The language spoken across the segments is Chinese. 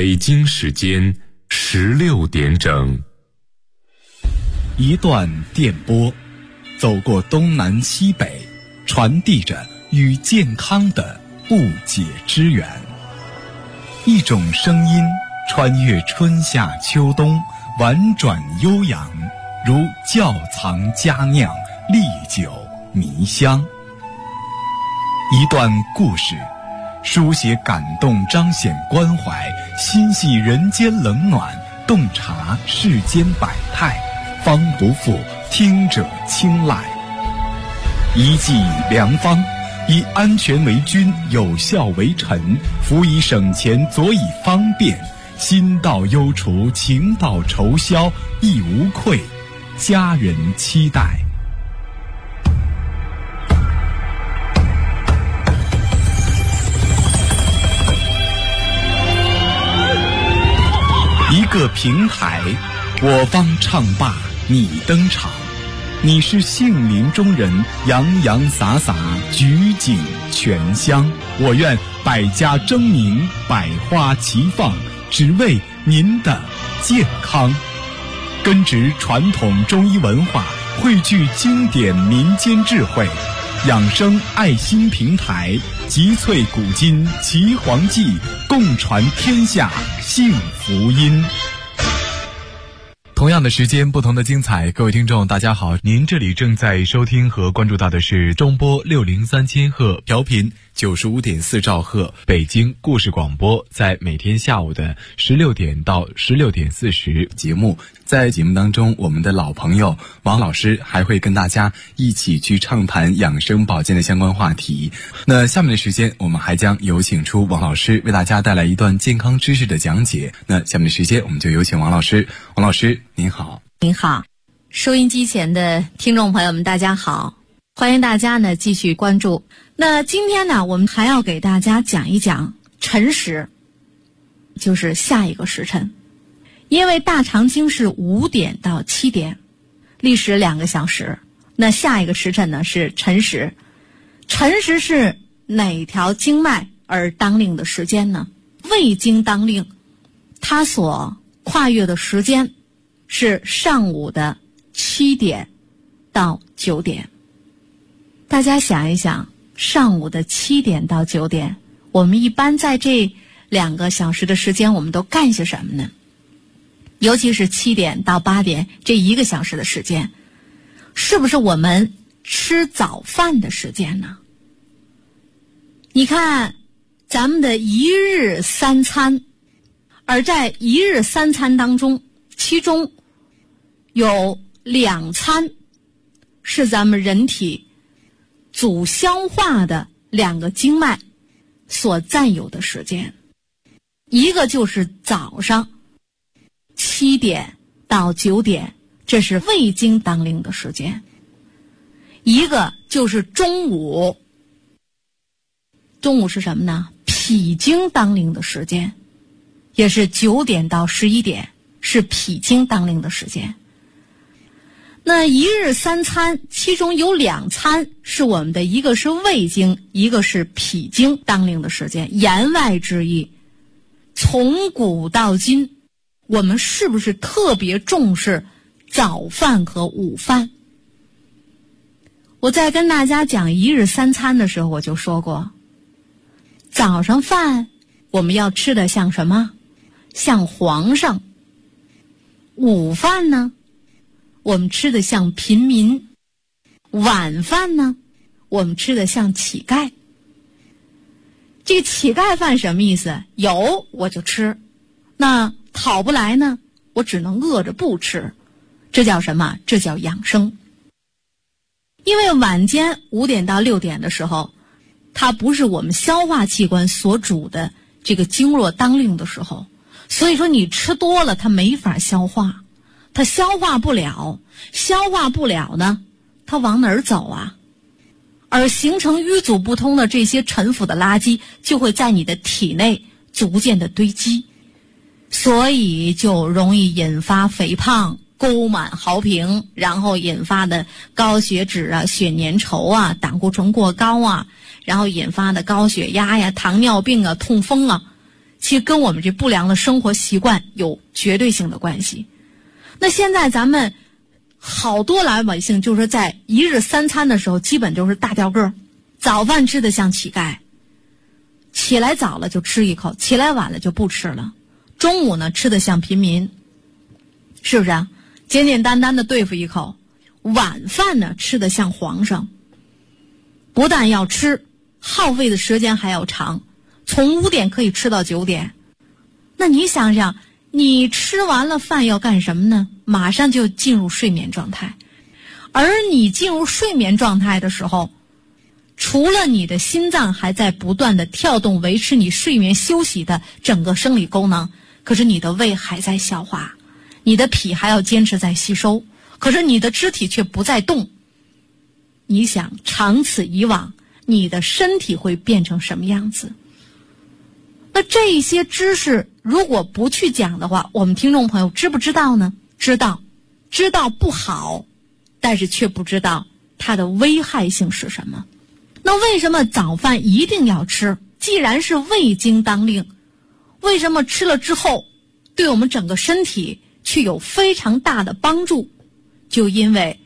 北京时间16点整。 一段电波，走过东南西北，传递着与健康的不解之缘。一种声音穿越春夏秋冬，婉转悠扬，如窖藏佳酿，历久弥香。一段故事，书写感动，彰显关怀，心系人间冷暖，洞察世间百态，方不负听者青睐。一剂良方，以安全为君，有效为臣，辅以省钱，佐以方便，心到忧除，情到愁消，亦无愧，家人期待。一个平台，我方唱罢你登场，你是杏林中人，洋洋洒洒，举景全香。我愿百家争鸣，百花齐放，只为您的健康。根植传统中医文化，汇聚经典民间智慧，养生爱心平台，集萃古今奇黄记，共传天下幸福音。同样的时间，不同的精彩。各位听众大家好，您这里正在收听和关注到的是中波603千赫，调频95.4兆赫，北京故事广播，在每天下午的16点到16点40节目。在节目当中，我们的老朋友王老师还会跟大家一起去畅谈养生保健的相关话题。那下面的时间，我们还将有请出王老师为大家带来一段健康知识的讲解。那下面的时间，我们就有请王老师。王老师您好。 您好，收音机前的听众朋友们大家好，欢迎大家呢继续关注。那今天呢，我们还要给大家讲一讲辰时，就是下一个时辰。因为大肠经是5点到7点，历时2个小时。那下一个时辰呢是辰时。辰时是哪条经脉而当令的时间呢？胃经当令，它所跨越的时间是上午的7点到9点。大家想一想，上午的7点到9点，我们一般在这2个小时的时间，我们都干些什么呢？尤其是7点到8点这1个小时的时间，是不是我们吃早饭的时间呢？你看，咱们的一日3餐，而在一日3餐当中，其中有2餐是咱们人体主消化的2个经脉所占有的时间，一个就是早上7点到9点，这是胃经当令的时间；一个就是中午，中午是什么呢？脾经当令的时间，也是9点到11点，是脾经当令的时间。那一日3餐，其中有2餐是我们的，一个是胃经，一个是脾经当令的时间。言外之意，从古到今，我们是不是特别重视早饭和午饭？我在跟大家讲一日3餐的时候，我就说过，早上饭我们要吃的像什么？像皇上。午饭呢，我们吃的像平民。晚饭呢，我们吃的像乞丐。这个乞丐饭什么意思？有我就吃，那讨不来呢，我只能饿着不吃。这叫什么？这叫养生。因为晚间5点到6点的时候，它不是我们消化器官所主的这个经络当令的时候，所以说你吃多了它没法消化，它消化不了，消化不了呢，它往哪儿走啊？而形成淤阻不通的这些陈腐的垃圾就会在你的体内逐渐的堆积，所以就容易引发肥胖、沟满豪平，然后引发的高血脂啊、血粘稠啊、胆固醇过高啊，然后引发的高血压呀、糖尿病啊、痛风啊， 其实跟我们这不良的生活习惯有绝对性的关系。那现在咱们好多老百姓就是说在一日三餐的时候基本就是大掉个儿，早饭吃得像乞丐，起来早了就吃一口，起来晚了就不吃了，中午呢吃得像平民，是不是啊？简简单单的对付一口，晚饭呢吃得像皇上，不但要吃，耗费的时间还要长，从5点可以吃到9点。那你想想，你吃完了饭要干什么呢？马上就进入睡眠状态。而你进入睡眠状态的时候，除了你的心脏还在不断的跳动，维持你睡眠休息的整个生理功能，可是你的胃还在消化，你的脾还要坚持在吸收，可是你的肢体却不再动。你想长此以往，你的身体会变成什么样子？那这一些知识如果不去讲的话，我们听众朋友知不知道呢？知道不好，但是却不知道它的危害性是什么。那为什么早饭一定要吃？既然是胃经当令，为什么吃了之后对我们整个身体却有非常大的帮助？就因为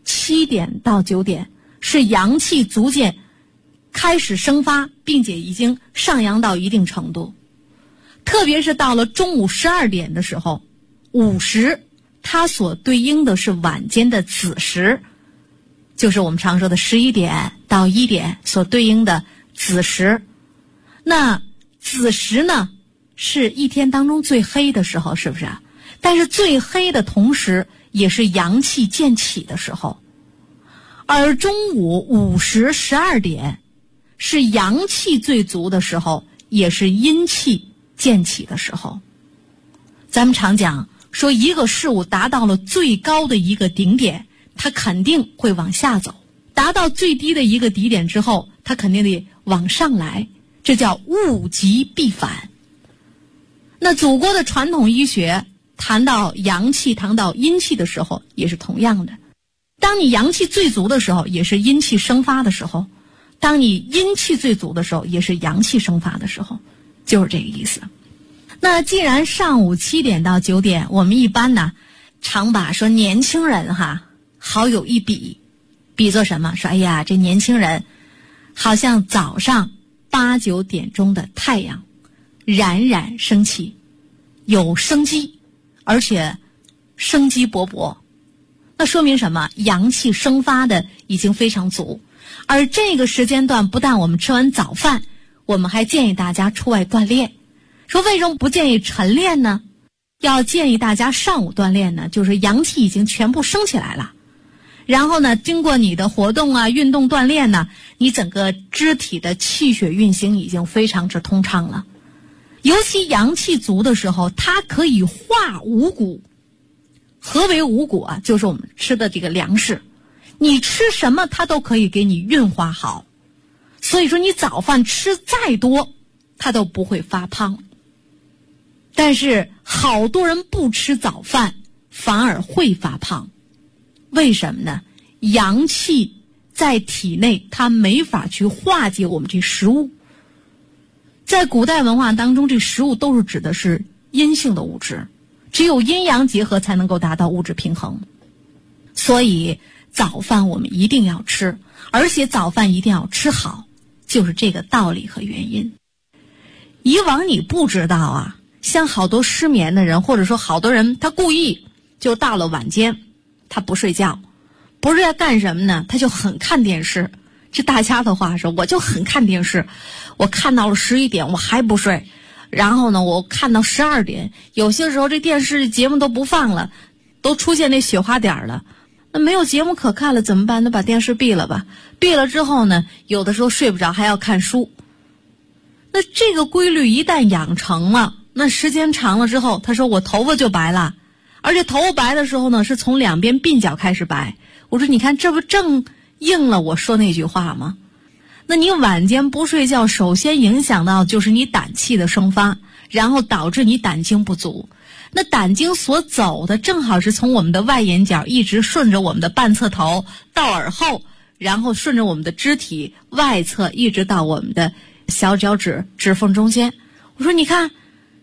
7点到9点是阳气逐渐开始生发，并且已经上扬到一定程度。特别是到了中午12点的时候，午时它所对应的是晚间的子时，就是我们常说的11点到1点所对应的子时。那子时呢是一天当中最黑的时候，是不是啊？但是最黑的同时也是阳气渐起的时候。而中午午时12点是阳气最足的时候，也是阴气渐起的时候。咱们常讲说，一个事物达到了最高的一个顶点，它肯定会往下走；达到最低的一个底点之后，它肯定得往上来，这叫物极必反。那祖国的传统医学谈到阳气谈到阴气的时候也是同样的，当你阳气最足的时候，也是阴气生发的时候；当你阴气最足的时候，也是阳气生发的时候，就是这个意思。那既然上午7点到9点，我们一般呢常把说年轻人好有一比作什么？说哎呀，这年轻人好像早上8、9点钟的太阳，冉冉升起，有生机，而且生机勃勃。那说明什么？阳气生发的已经非常足。而这个时间段不但我们吃完早饭，我们还建议大家出外锻炼。说为什么不建议晨练呢？要建议大家上午锻炼呢，就是阳气已经全部升起来了，然后呢经过你的活动啊运动锻炼呢，你整个肢体的气血运行已经非常之通畅了。尤其阳气足的时候，它可以化五谷。何为五谷啊？就是我们吃的这个粮食，你吃什么它都可以给你运化好。所以说你早饭吃再多它都不会发胖。但是好多人不吃早饭反而会发胖，为什么呢？阳气在体内它没法去化解我们这食物。在古代文化当中，这食物都是指的是阴性的物质，只有阴阳结合才能够达到物质平衡。所以早饭我们一定要吃，而且早饭一定要吃好，就是这个道理和原因。以往你不知道啊，像好多失眠的人，或者说好多人他故意就到了晚间他不睡觉，不是要干什么呢？他就很看电视。这大家的话说，我就很看电视，我看到了11点我还不睡，然后呢我看到12点，有些时候这电视节目都不放了，都出现那雪花点了，那没有节目可看了怎么办？那把电视闭了吧。闭了之后呢，有的时候睡不着还要看书。那这个规律一旦养成了，那时间长了之后，他说我头发就白了，而且头发白的时候呢是从两边鬓角开始白。我说你看这不正应了我说那句话吗？那你晚间不睡觉，首先影响到就是你胆气的生发，然后导致你胆经不足。那胆经所走的正好是从我们的外眼角一直顺着我们的半侧头到耳后，然后顺着我们的肢体外侧一直到我们的小脚趾指缝中间。我说你看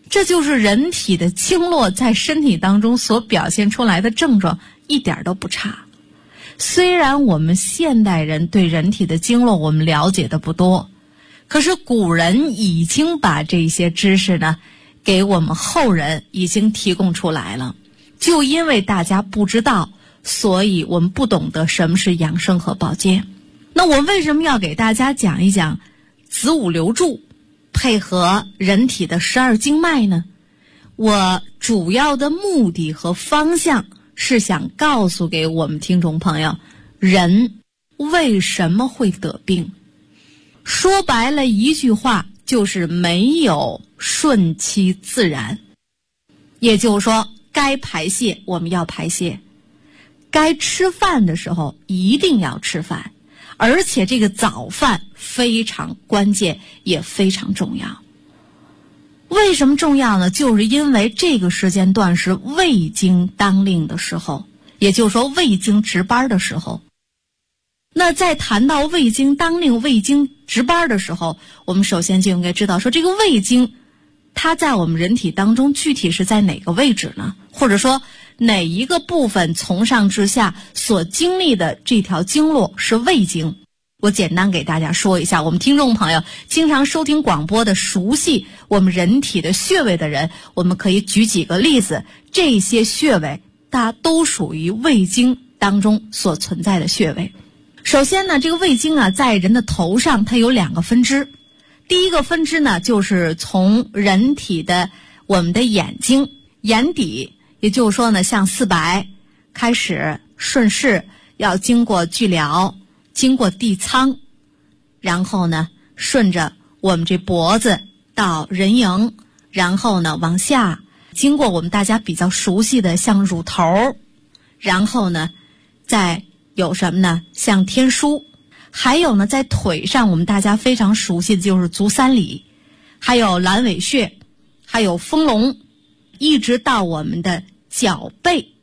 这就是人体的经络在身体当中所表现出来的症状，一点都不差。虽然我们现代人对人体的经络我们了解的不多，可是古人已经把这些知识呢给我们后人已经提供出来了。就因为大家不知道，所以我们不懂得什么是养生和保健。那我为什么要给大家讲一讲子午流注配合人体的12经脉呢？我主要的目的和方向是想告诉给我们听众朋友，人为什么会得病？说白了一句话，就是没有顺其自然。也就是说，该排泄我们要排泄，该吃饭的时候一定要吃饭，而且这个早饭非常关键，也非常重要。为什么重要呢？就是因为这个时间段是胃经当令的时候，也就是说胃经值班的时候。那在谈到胃经当令、胃经值班的时候，我们首先就应该知道说，这个胃经它在我们人体当中具体是在哪个位置呢？或者说哪一个部分从上至下所经历的这条经络是胃经？我简单给大家说一下，我们听众朋友经常收听广播的、熟悉我们人体的穴位的人，我们可以举几个例子。这些穴位它都属于胃经当中所存在的穴位。首先呢，这个胃经啊，在人的头上它有2个分支。第一个分支呢，就是从人体的我们的眼睛眼底，也就是说呢，像四白开始顺势要经过巨髎，经过地仓，然后呢顺着我们这脖子到人迎，然后呢往下经过我们大家比较熟悉的像乳头，然后呢再有什么呢？像天枢，还有呢在腿上我们大家非常熟悉的就是足三里，还有阑尾穴，还有丰隆，一直到我们的脚背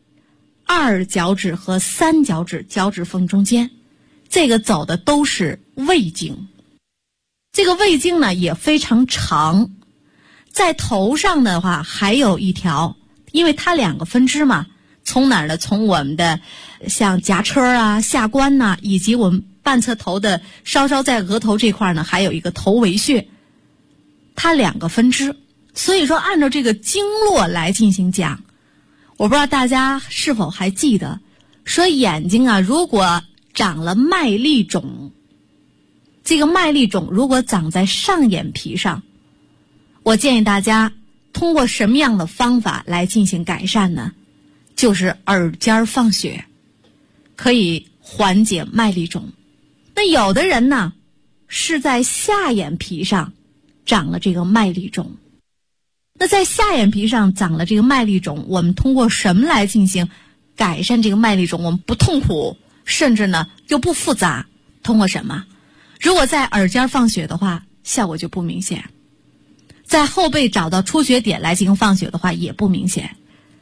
2脚趾和3脚趾脚趾缝中间，这个走的都是胃经。这个胃经呢也非常长，在头上的话还有一条，因为它2个分支嘛，从哪儿呢？从我们的像颊车啊、下关呐、以及我们半侧头的稍稍在额头这块呢，还有一个头维穴，它2个分支。所以说按照这个经络来进行讲，我不知道大家是否还记得，说眼睛啊如果长了麦粒肿，这个麦粒肿如果长在上眼皮上，我建议大家通过什么样的方法来进行改善呢？就是耳尖放血，可以缓解麦粒肿。那有的人呢是在下眼皮上长了这个麦粒肿，那在下眼皮上长了这个麦粒肿，我们通过什么来进行改善这个麦粒肿？我们不痛苦，甚至呢又不复杂，通过什么？如果在耳尖放血的话，效果就不明显；在后背找到出血点来进行放血的话，也不明显。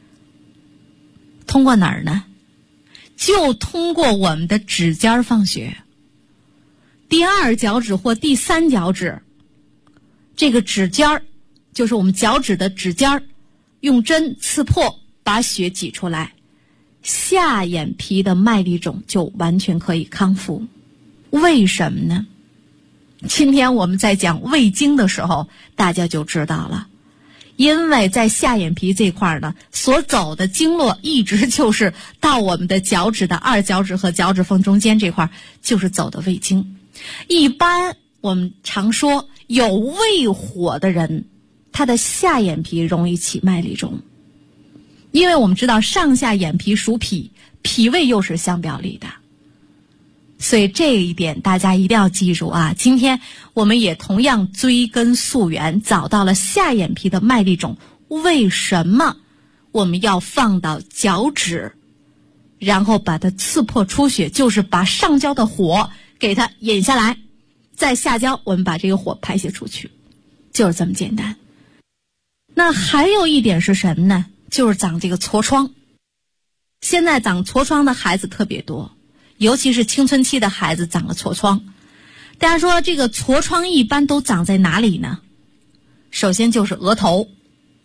通过哪儿呢？就通过我们的指尖放血。第2脚趾或第3脚趾，这个指尖就是我们脚趾的指尖，用针刺破，把血挤出来，下眼皮的麦粒肿就完全可以康复。为什么呢？今天我们在讲胃经的时候，大家就知道了。因为在下眼皮这块呢，所走的经络一直就是到我们的脚趾的2脚趾和脚趾缝中间这块，就是走的胃经。一般我们常说有胃火的人，他的下眼皮容易起麦粒肿，因为我们知道上下眼皮属脾，脾胃又是相表里的，所以这一点大家一定要记住啊！今天我们也同样追根溯源，找到了下眼皮的麦粒肿，为什么我们要放到脚趾，然后把它刺破出血，就是把上焦的火给它引下来，在下焦我们把这个火排泄出去，就是这么简单。那还有一点是什么呢？就是长这个痤疮。现在长痤疮的孩子特别多，尤其是青春期的孩子长了痤疮。大家说这个痤疮一般都长在哪里呢？首先就是额头，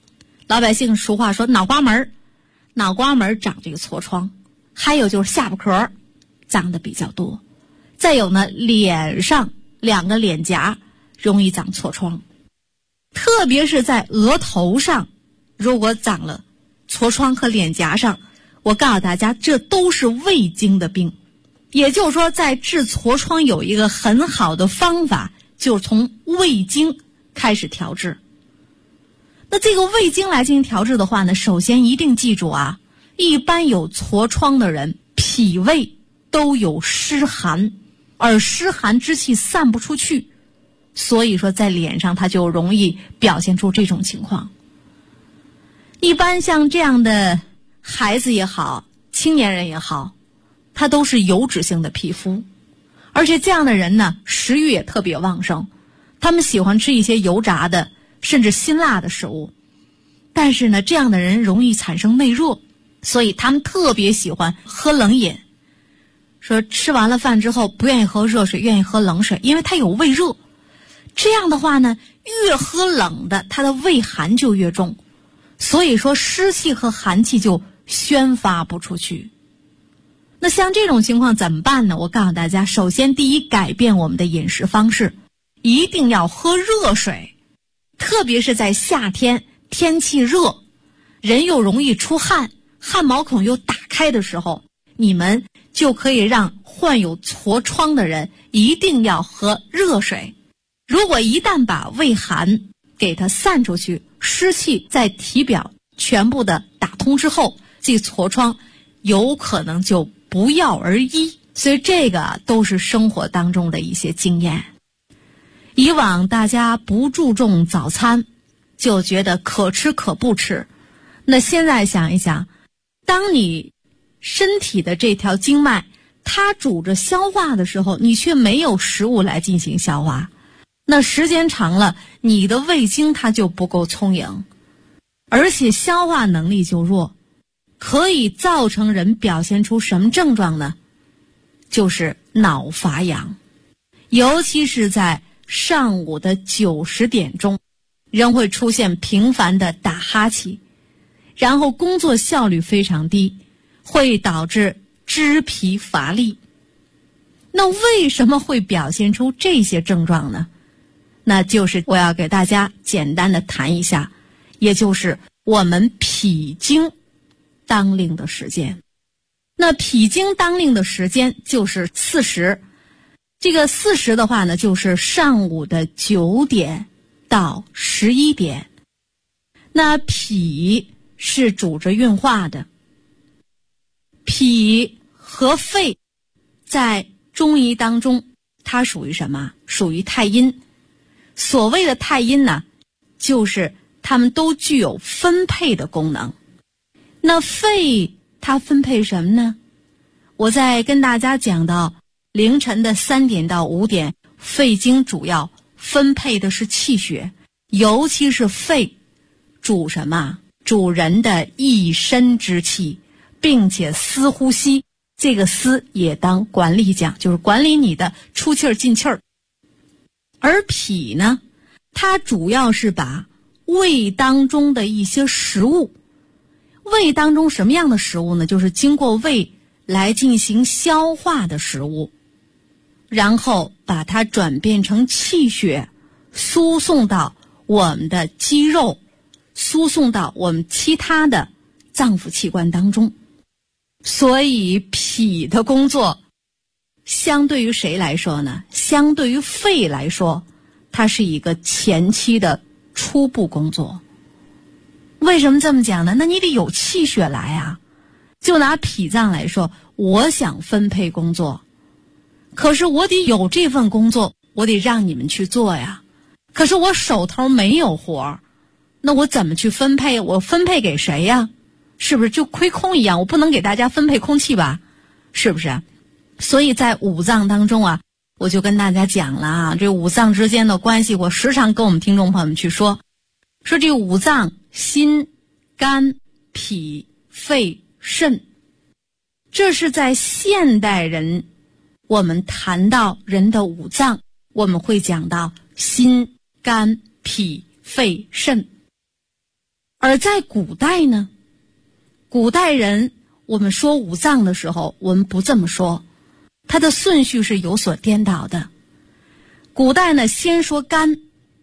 老百姓俗话说脑瓜门长这个痤疮，还有就是下巴壳长得比较多，再有呢，脸上2个脸颊容易长痤疮，特别是在额头上，如果长了痤疮和脸颊上，我告诉大家，这都是胃经的病。也就是说，在治痤疮有一个很好的方法，就是从胃经开始调治。那这个胃经来进行调治的话呢，首先一定记住啊，一般有痤疮的人脾胃都有湿寒，而湿寒之气散不出去，所以说在脸上它就容易表现出这种情况。一般像这样的孩子也好，青年人也好，他都是油脂性的皮肤，而且这样的人呢，食欲也特别旺盛，他们喜欢吃一些油炸的甚至辛辣的食物，但是呢，这样的人容易产生内热，所以他们特别喜欢喝冷饮，说吃完了饭之后不愿意喝热水，愿意喝冷水，因为他有胃热。这样的话呢，越喝冷的，他的胃寒就越重，所以说湿气和寒气就宣发不出去。那像这种情况怎么办呢？我告诉大家，首先第一，改变我们的饮食方式，一定要喝热水，特别是在夏天天气热，人又容易出汗，汗毛孔又打开的时候，你们就可以让患有痤疮的人一定要喝热水。如果一旦把胃寒给它散出去，湿气在体表全部的打通之后，这痤疮有可能就不药而医。所以这个都是生活当中的一些经验。以往大家不注重早餐，就觉得可吃可不吃。那现在想一想，当你身体的这条经脉它主着消化的时候，你却没有食物来进行消化，那时间长了，你的胃经它就不够充盈，而且消化能力就弱，可以造成人表现出什么症状呢？就是脑乏阳。尤其是在上午的9、10点钟，人会出现频繁的打哈欠，然后工作效率非常低，会导致肢疲乏力。那为什么会表现出这些症状呢？那就是我要给大家简单的谈一下，也就是我们脾经当令的时间。那脾经当令的时间就是4时，这个4时的话呢，就是上午的9点到11点。那脾是主着运化的，脾和肺在中医当中它属于什么？属于太阴。所谓的太阴呢，就是它们都具有分配的功能。那肺它分配什么呢？我在跟大家讲到凌晨的3点到5点，肺经主要分配的是气血，尤其是肺主什么？主人的一身之气，并且司呼吸，这个司也当管理讲，就是管理你的出气儿进气儿。而脾呢，它主要是把胃当中的一些食物，胃当中什么样的食物呢？就是经过胃来进行消化的食物，然后把它转变成气血，输送到我们的肌肉，输送到我们其他的脏腑器官当中。所以脾的工作相对于谁来说呢？相对于肺来说，它是一个前期的初步工作。为什么这么讲呢？那你得有气血来啊。就拿脾脏来说，我想分配工作，可是我得有这份工作，我得让你们去做呀。可是我手头没有活，那我怎么去分配？我分配给谁呀？是不是就亏空一样？我不能给大家分配空气吧？是不是？所以在五脏当中啊，我就跟大家讲了啊，这五脏之间的关系，我时常跟我们听众朋友们去说这五脏，心、肝、脾、肺、肾，这是在现代人我们谈到人的五脏，我们会讲到心、肝、脾、肺、肾。 而在古代呢，古代人我们说五脏的时候，我们不这么说，它的顺序是有所颠倒的。古代呢，先说肝，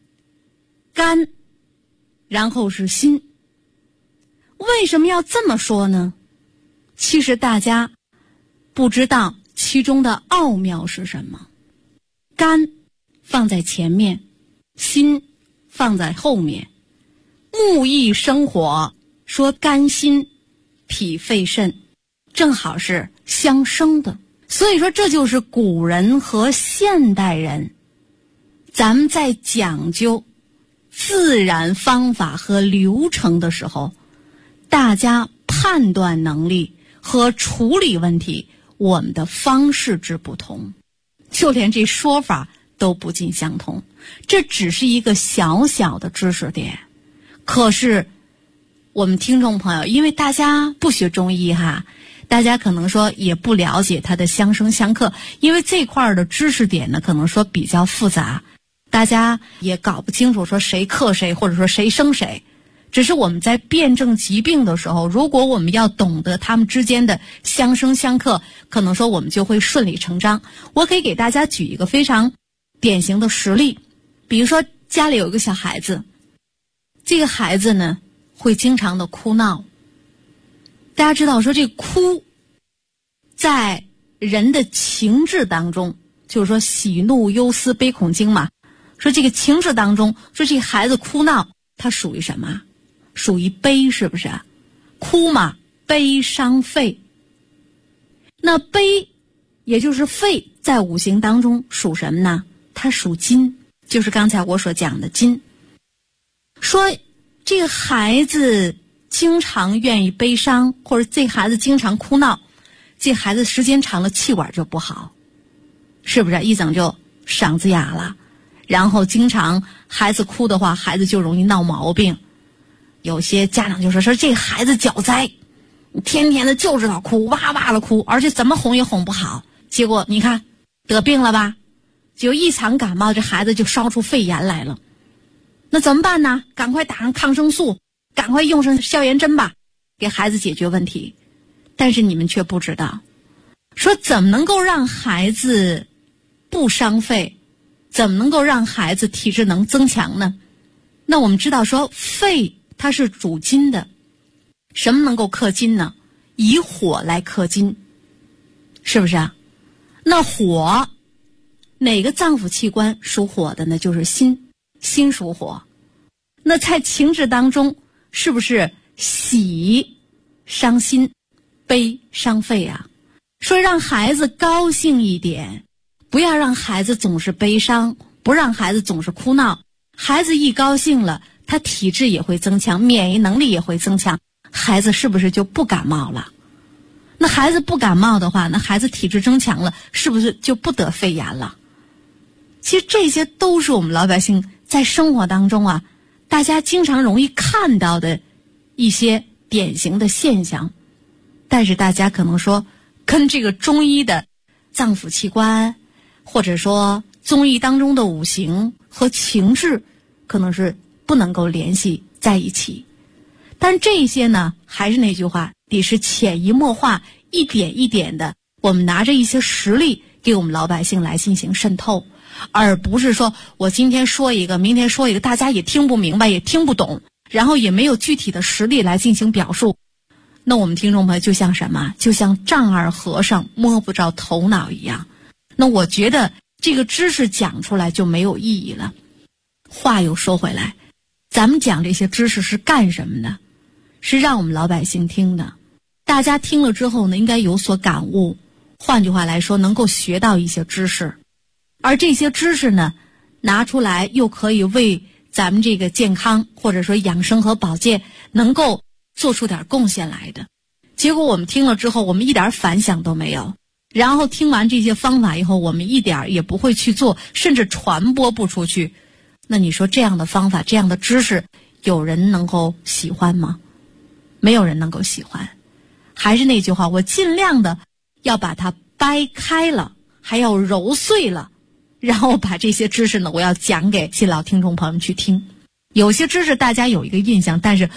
然后是心。为什么要这么说呢？其实大家不知道其中的奥妙是什么。肝放在前面，心放在后面。木易生火，说肝心脾肺肾正好是相生的。所以说这就是古人和现代人咱们在讲究自然方法和流程的时候，大家判断能力和处理问题我们的方式之不同，就连这说法都不尽相同。这只是一个小小的知识点，可是我们听众朋友因为大家不学中医哈，大家可能说也不了解它的相生相克，因为这块的知识点呢可能说比较复杂，大家也搞不清楚说谁克谁或者说谁生谁。只是我们在辩证疾病的时候，如果我们要懂得他们之间的相生相克，可能说我们就会顺理成章。我可以给大家举一个非常典型的实例，比如说家里有一个小孩子，这个孩子呢会经常的哭闹。大家知道说这哭在人的情志当中，就是说喜怒忧思悲恐惊嘛，说这个情志当中，说这个孩子哭闹它属于什么？属于悲，是不是？哭嘛，悲伤肺。那悲也就是肺在五行当中属什么呢？它属金，就是刚才我所讲的金。说这个孩子经常愿意悲伤，或者这孩子经常哭闹，这孩子时间长了气管就不好，是不是？一整就嗓子哑了，然后经常孩子哭的话，孩子就容易闹毛病。有些家长就说这孩子脚灾，天天的就知道哭，哇哇的哭，而且怎么哄也哄不好，结果你看得病了吧，就一场感冒，这孩子就烧出肺炎来了。那怎么办呢？赶快打上抗生素，赶快用上消炎针吧，给孩子解决问题。但是你们却不知道，说怎么能够让孩子不伤肺，怎么能够让孩子体质能增强呢？那我们知道说肺它是主金的，什么能够克金呢？以火来克金，是不是啊？那火哪个脏腑器官属火的呢？就是心，心属火。那在情志当中，是不是喜伤心，悲伤肺啊？说让孩子高兴一点，不要让孩子总是悲伤，不让孩子总是哭闹。孩子一高兴了，他体质也会增强，免疫能力也会增强，孩子是不是就不感冒了？那孩子不感冒的话，那孩子体质增强了，是不是就不得肺炎了？其实这些都是我们老百姓在生活当中啊，大家经常容易看到的一些典型的现象。但是大家可能说跟这个中医的脏腑器官，或者说中医当中的五行和情志，可能是不能够联系在一起。但这些呢，还是那句话，得是潜移默化，一点一点的，我们拿着一些实例给我们老百姓来进行渗透，而不是说我今天说一个，明天说一个，大家也听不明白，也听不懂，然后也没有具体的实例来进行表述。那我们听众朋友就像什么？就像丈二和尚摸不着头脑一样。那我觉得这个知识讲出来就没有意义了。话又说回来，咱们讲这些知识是干什么的？是让我们老百姓听的。大家听了之后呢，应该有所感悟，换句话来说，能够学到一些知识。而这些知识呢，拿出来又可以为咱们这个健康或者说养生和保健能够做出点贡献来的。结果我们听了之后，我们一点反响都没有，然后听完这些方法以后，我们一点也不会去做，甚至传播不出去。那你说这样的方法，这样的知识，有人能够喜欢吗？没有人能够喜欢。还是那句话，我尽量的要把它掰开了，还要揉碎了，然后把这些知识呢，我要讲给新老听众朋友们去听。有些知识大家有一个印象，但是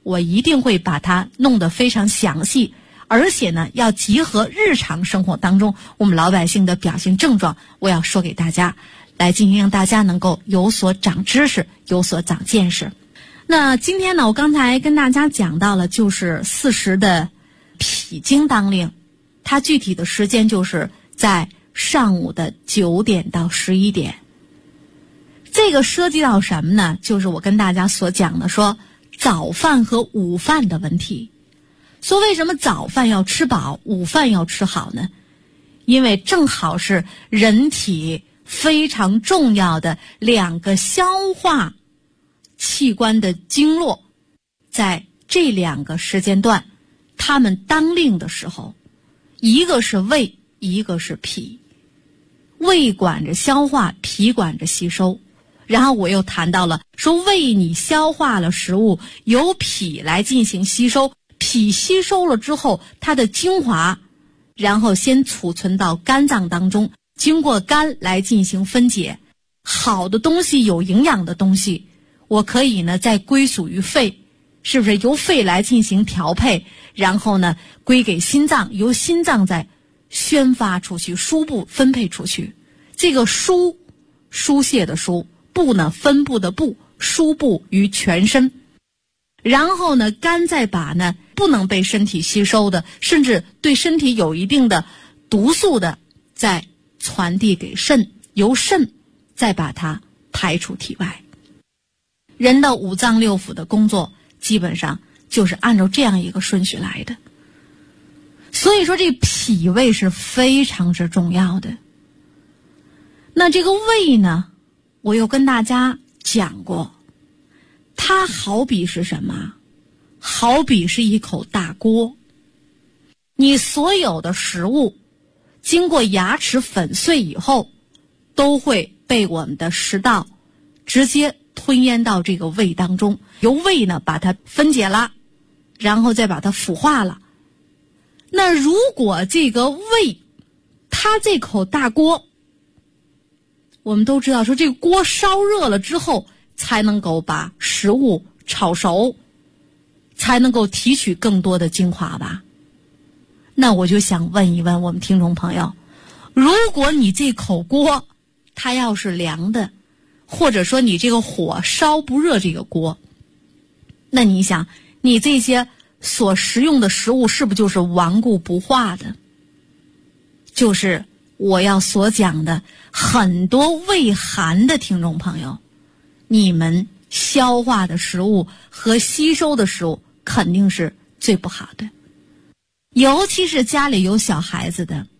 我一定会把它弄得非常详细，而且呢，要结合日常生活当中我们老百姓的表现症状，我要说给大家，来进行让大家能够有所长知识，有所长见识。那今天呢，我刚才跟大家讲到了就是40的脾经当令，它具体的时间就是在上午的9点到11点。这个涉及到什么呢？就是我跟大家所讲的说早饭和午饭的问题。说为什么早饭要吃饱，午饭要吃好呢？因为正好是人体非常重要的2个消化器官的经络，在这2个时间段他们当令的时候，一个是胃，一个是脾。胃管着消化，脾管着吸收。然后我又谈到了说胃你消化了食物，由脾来进行吸收，脾吸收了之后，它的精华然后先储存到肝脏当中，经过肝来进行分解，好的东西，有营养的东西，我可以呢再归属于肺，是不是由肺来进行调配，然后呢归给心脏，由心脏再宣发出去，输布分配出去。这个输泄的输，布呢分布的布，输布于全身。然后呢肝再把呢不能被身体吸收的，甚至对身体有一定的毒素的，再传递给肾，由肾再把它排出体外。人的5脏6腑的工作基本上就是按照这样一个顺序来的。所以说这脾胃是非常之重要的。那这个胃呢，我又跟大家讲过，它好比是什么？好比是一口大锅。你所有的食物经过牙齿粉碎以后，都会被我们的食道直接吞咽到这个胃当中，由胃呢把它分解了，然后再把它腐化了。那如果这个胃，它这口大锅，我们都知道说这个锅烧热了之后才能够把食物炒熟，才能够提取更多的精华吧。那我就想问一问我们听众朋友，如果你这口锅它要是凉的，或者说你这个火烧不热这个锅，那你想你这些所食用的食物是不是就是顽固不化的？就是我要所讲的，很多胃寒的听众朋友，你们消化的食物和吸收的食物肯定是最不好的。尤其是家里有小孩子的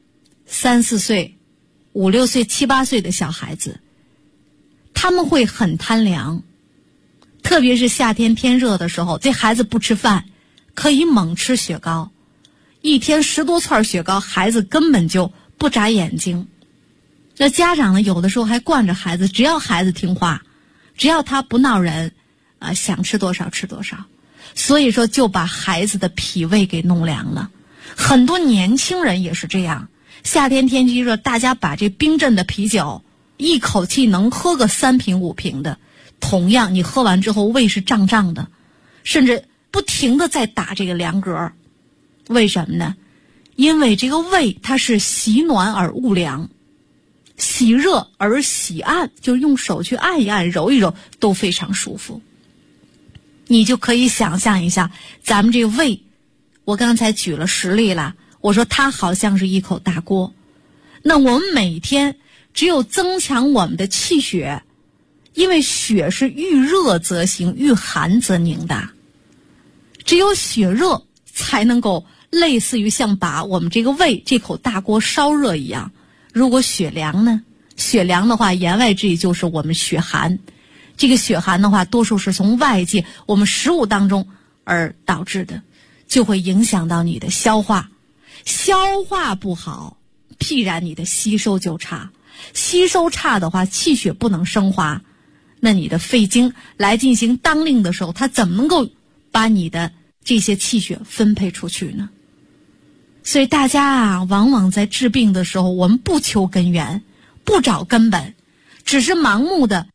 ，3、4岁、5、6岁、7、8岁的小孩子，他们会很贪凉。特别是夏天天热的时候，这孩子不吃饭，可以猛吃雪糕，一天10多串雪糕，孩子根本就不眨眼睛。那家长呢，有的时候还惯着孩子，只要孩子听话，只要他不闹人，想吃多少吃多少。所以说就把孩子的脾胃给弄凉了。很多年轻人也是这样，夏天天气热，大家把这冰镇的啤酒一口气能喝个3瓶5瓶的，同样你喝完之后胃是胀胀的，甚至不停的在打这个凉嗝。为什么呢？因为这个胃它是喜暖而恶凉，喜热而喜按，就是用手去按一按揉一揉都非常舒服。你就可以想象一下，咱们这个胃，我刚才举了实例了，我说它好像是一口大锅。那我们每天只有增强我们的气血，因为血是遇热则行，遇寒则凝的，只有血热才能够类似于像把我们这个胃这口大锅烧热一样。如果血凉呢？血凉的话，言外之意就是我们血寒。这个血寒的话，多数是从外界我们食物当中而导致的，就会影响到你的消化。消化不好，必然你的吸收就差。吸收差的话，气血不能升华，那你的肺经来进行当令的时候，它怎么能够把你的这些气血分配出去呢？所以大家啊，往往在治病的时候，我们不求根源，不找根本，只是盲目的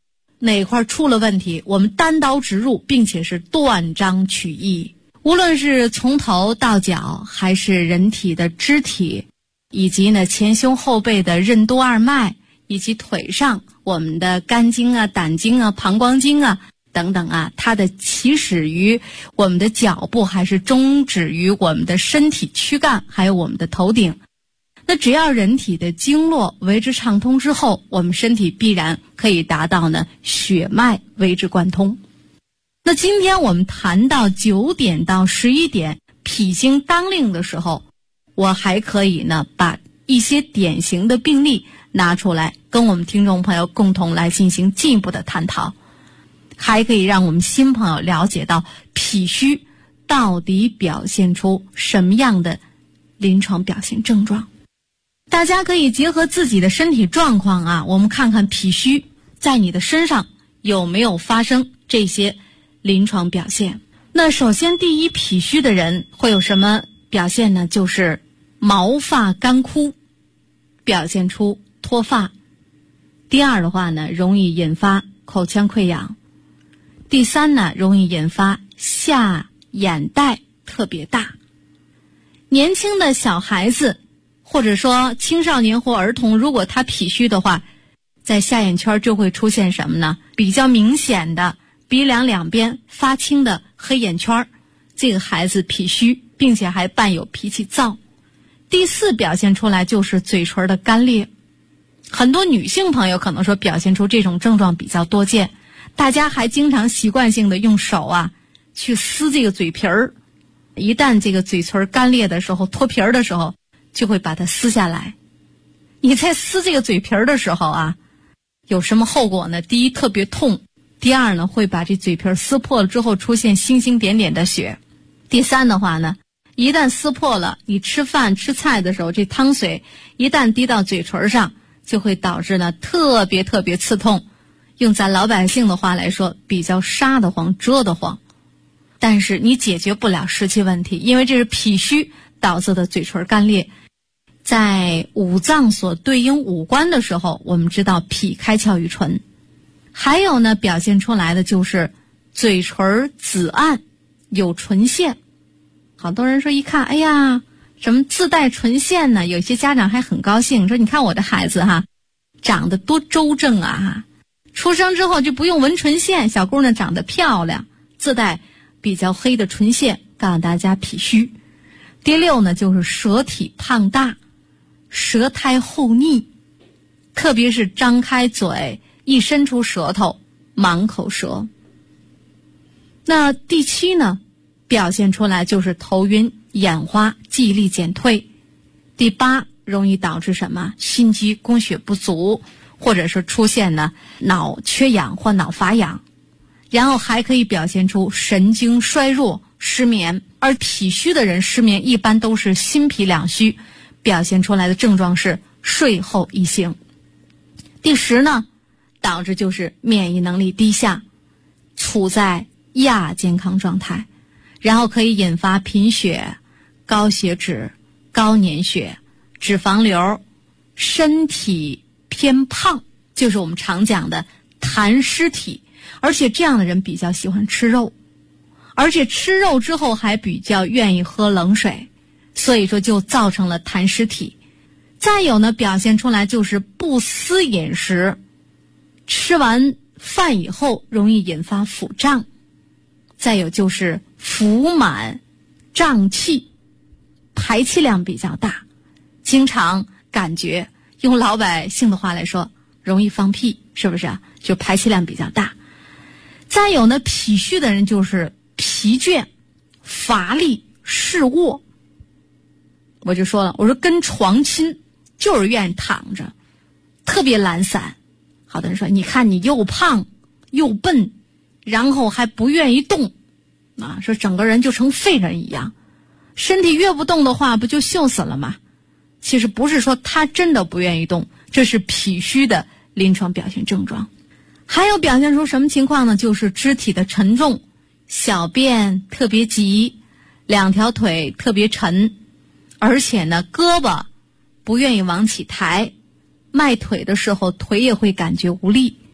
哪块出了问题，我们单刀直入，并且是断章取义。无论是从头到脚，还是人体的肢体，以及呢前胸后背的任督二脉，以及腿上我们的肝经啊、胆经啊、膀胱经啊等等啊，它的起始于我们的脚部，还是终止于我们的身体躯干，还有我们的头顶。那只要人体的经络为之畅通之后，我们身体必然可以达到呢血脉为之贯通。那今天我们谈到9点到11点脾经当令的时候，我还可以呢把一些典型的病例拿出来，跟我们听众朋友共同来进行进一步的探讨，还可以让我们新朋友了解到脾虚到底表现出什么样的临床表现症状。大家可以结合自己的身体状况啊，我们看看脾虚在你的身上有没有发生这些临床表现。那首先第一，脾虚的人会有什么表现呢？就是毛发干枯，表现出脱发。第二的话呢，容易引发口腔溃疡。第三呢，容易引发下眼袋特别大。年轻的小孩子或者说青少年或儿童，如果他脾虚的话，在下眼圈就会出现什么呢？比较明显的鼻梁两边发青的黑眼圈，这个孩子脾虚，并且还伴有脾气燥。第四，表现出来就是嘴唇的干裂。很多女性朋友可能说表现出这种症状比较多见，大家还经常习惯性的用手啊去撕这个嘴皮儿，一旦这个嘴唇干裂的时候，脱皮儿的时候，就会把它撕下来。你在撕这个嘴皮儿的时候啊，有什么后果呢？第一，特别痛；第二呢，会把这嘴皮儿撕破了之后出现星星点点的血；第三的话呢，一旦撕破了，你吃饭吃菜的时候，这汤水一旦滴到嘴唇上，就会导致呢特别刺痛。用咱老百姓的话来说，比较杀得慌、蛰得慌。但是你解决不了实际问题，因为这是脾虚导致的嘴唇干裂。在五脏所对应五官的时候，我们知道脾开窍于唇。还有呢，表现出来的就是嘴唇紫暗，有唇线。好多人说一看，哎呀，什么自带唇线呢？有些家长还很高兴，说你看我的孩子哈，长得多周正啊，出生之后就不用纹唇线，小姑娘长得漂亮，自带比较黑的唇线，告诉大家脾虚。第六呢，就是舌体胖大，舌苔厚腻，特别是张开嘴一伸出舌头，满口舌。那第七呢，表现出来就是头晕、眼花、记忆力减退。第八，容易导致什么？心肌供血不足，或者是出现呢脑缺氧或脑乏氧。然后还可以表现出神经衰弱、失眠。而脾虚的人失眠一般都是心脾两虚，表现出来的症状是睡后遗形。第十呢，导致就是免疫能力低下，处在亚健康状态，然后可以引发贫血、高血脂、高粘血、脂肪瘤、身体偏胖，就是我们常讲的痰湿体。而且这样的人比较喜欢吃肉，而且吃肉之后还比较愿意喝冷水，所以说就造成了痰湿体。再有呢，表现出来就是不思饮食，吃完饭以后容易引发腹胀。再有就是腹满胀气，排气量比较大，经常感觉用老百姓的话来说容易放屁，是不是啊？就排气量比较大。再有呢，脾虚的人就是疲倦、乏力、嗜卧。我就说了，我说跟床亲，就是愿意躺着，特别懒散。好多人说，你看你又胖又笨，然后还不愿意动啊，说整个人就成废人一样。身体越不动的话，不就锈死了吗？其实不是说他真的不愿意动，这是脾虚的临床表现症状。还有表现出什么情况呢？就是肢体的沉重，小便特别急，两条腿特别沉，而且呢胳膊不愿意往起抬，迈腿的时候腿也会感觉无力，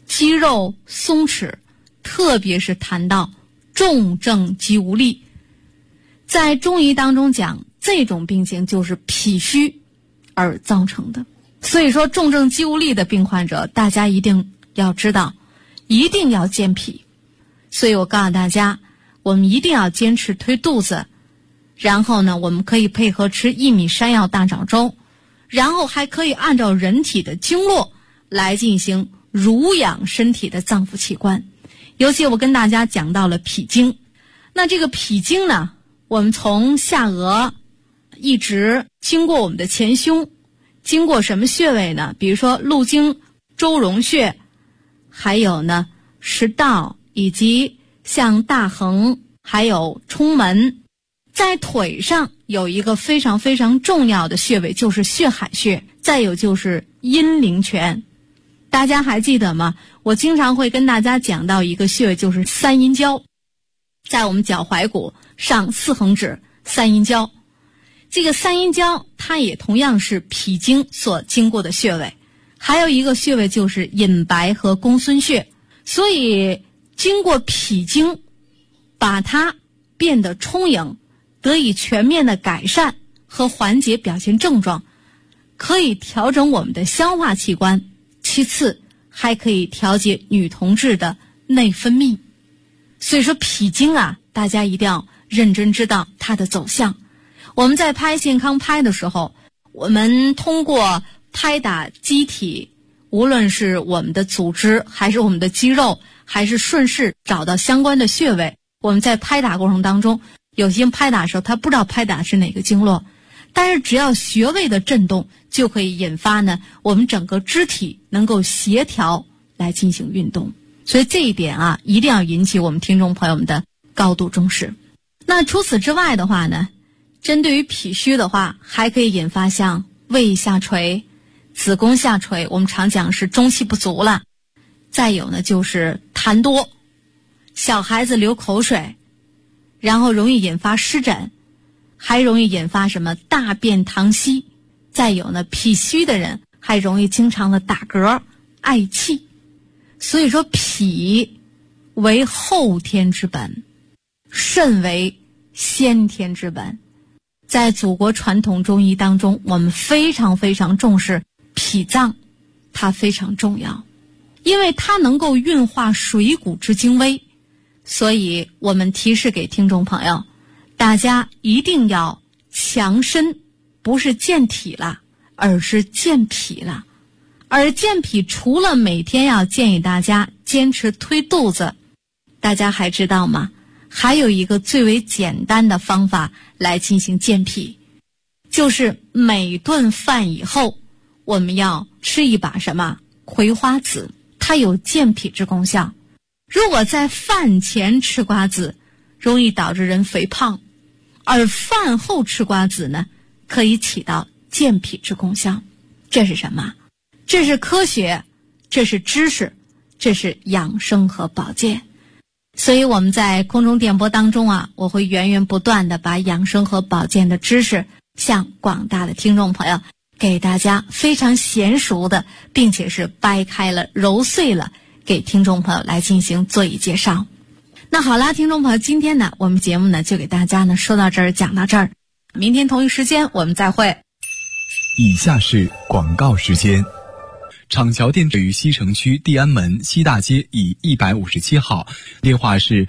肌肉松弛，特别是谈到重症肌无力。在中医当中讲，这种病情就是脾虚而造成的。所以说重症肌无力的病患者，大家一定要知道，一定要健脾。所以我告诉大家，我们一定要坚持推肚子，然后呢，我们可以配合吃薏米山药大枣粥，然后还可以按照人体的经络来进行濡养身体的脏腑器官。尤其我跟大家讲到了脾经，那这个脾经呢，我们从下颚一直经过我们的前胸，经过什么穴位呢？比如说路经周荣穴，还有呢食道，以及像大横，还有冲门。在腿上有一个非常非常重要的穴位，就是血海穴，再有就是阴陵泉。大家还记得吗？我经常会跟大家讲到一个穴位，就是三阴交，在我们脚踝骨上4横指三阴交。这个三阴交它也同样是脾经所经过的穴位。还有一个穴位就是隐白和公孙穴。所以经过脾经，把它变得充盈，得以全面的改善和缓解表现症状，可以调整我们的消化器官，其次还可以调节女同志的内分泌。所以说脾经啊，大家一定要认真知道它的走向。我们在拍健康拍的时候，我们通过拍打机体，无论是我们的组织还是我们的肌肉，还是顺势找到相关的穴位，我们在拍打过程当中，有些拍打的时候他不知道拍打是哪个经络，但是只要穴位的震动，就可以引发呢我们整个肢体能够协调来进行运动。所以这一点啊，一定要引起我们听众朋友们的高度重视。那除此之外的话呢，针对于脾虚的话，还可以引发像胃下垂、子宫下垂，我们常讲是中气不足了。再有呢就是痰多，小孩子流口水，然后容易引发湿疹，还容易引发什么大便溏稀。再有呢，脾虚的人还容易经常的打嗝、嗳气。所以说脾为后天之本，肾为先天之本。在祖国传统中医当中，我们非常非常重视脾脏，它非常重要，因为它能够运化水谷之精微。所以我们提示给听众朋友，大家一定要强身，不是健体了，而是健脾了。而健脾除了每天要建议大家坚持推肚子，大家还知道吗？还有一个最为简单的方法来进行健脾，就是每顿饭以后，我们要吃一把什么？葵花籽，它有健脾之功效。如果在饭前吃瓜子，容易导致人肥胖，而饭后吃瓜子呢，可以起到健脾之功效。这是什么？这是科学，这是知识，这是养生和保健。所以我们在空中电波当中啊，我会源源不断的把养生和保健的知识向广大的听众朋友给大家非常娴熟的，并且是掰开了揉碎了，给听众朋友来进行做一介绍。那好啦，听众朋友，今天呢我们节目呢就给大家呢说到这儿，讲到这儿，明天同一时间我们再会。 以下是广告时间。厂桥店位于西城区地安门西大街以157号，电话是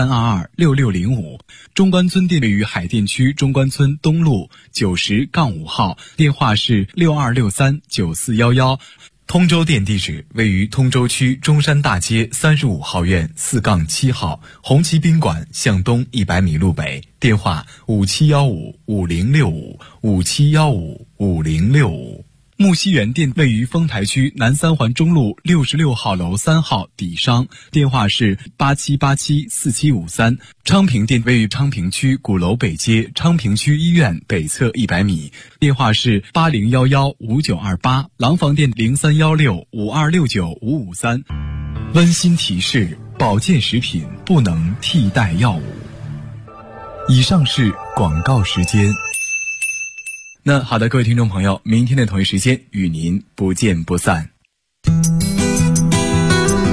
83226605。中关村店位于海淀区中关村东路90-5号，电话是62639411。通州店地址位于通州区中山大街35号院4-7号，红旗宾馆向东100米路北，电话57155065，57155065。木樨园店位于丰台区南三环中路66号楼3号底商，电话是87874753。昌平店位于昌平区鼓楼北街昌平区医院北侧100米，电话是80115928。廊坊店031652695553。温馨提示：保健食品不能替代药物。以上是广告时间。那好的，各位听众朋友，明天的同一时间与您不见不散。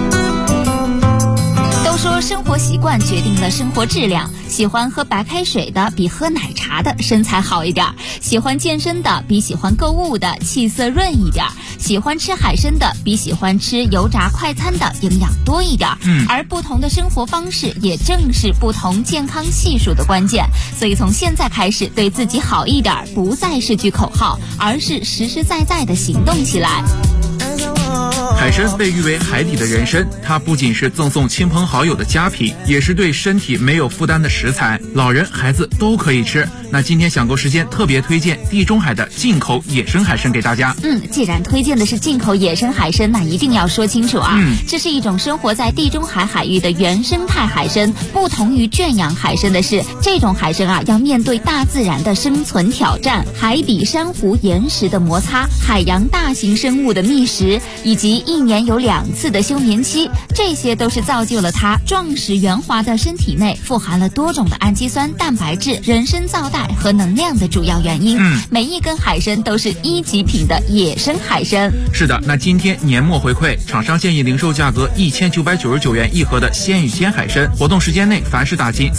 说生活习惯决定了生活质量，喜欢喝白开水的比喝奶茶的身材好一点，喜欢健身的比喜欢购物的气色润一点，喜欢吃海参的比喜欢吃油炸快餐的营养多一点。而不同的生活方式也正是不同健康系数的关键，所以从现在开始对自己好一点不再是句口号，而是实实在在的行动起来。 海参被誉为海底的人参，它不仅是赠送亲朋好友的佳品，也是对身体没有负担的食材，老人孩子都可以吃。那今天享购时间特别推荐地中海的进口野生海参给大家。 既然推荐的是进口野生海参，那一定要说清楚啊。这是一种生活在地中海海域的原生态海参。不同于圈养海参的是，这种海参要面对大自然的生存挑战，海底珊瑚岩石的摩擦，海洋大型生物的觅食，以及1年有2次的休眠期，这些都是造就了它壮实圆滑的身体内富含了多种的氨基酸、蛋白质、人参皂苷和能量的主要原因。每一根海参都是1级品的野生海参。 是的，那今天年末回馈，厂商建议零售价格1999元一盒的鲜与鲜海参，活动时间内凡是打进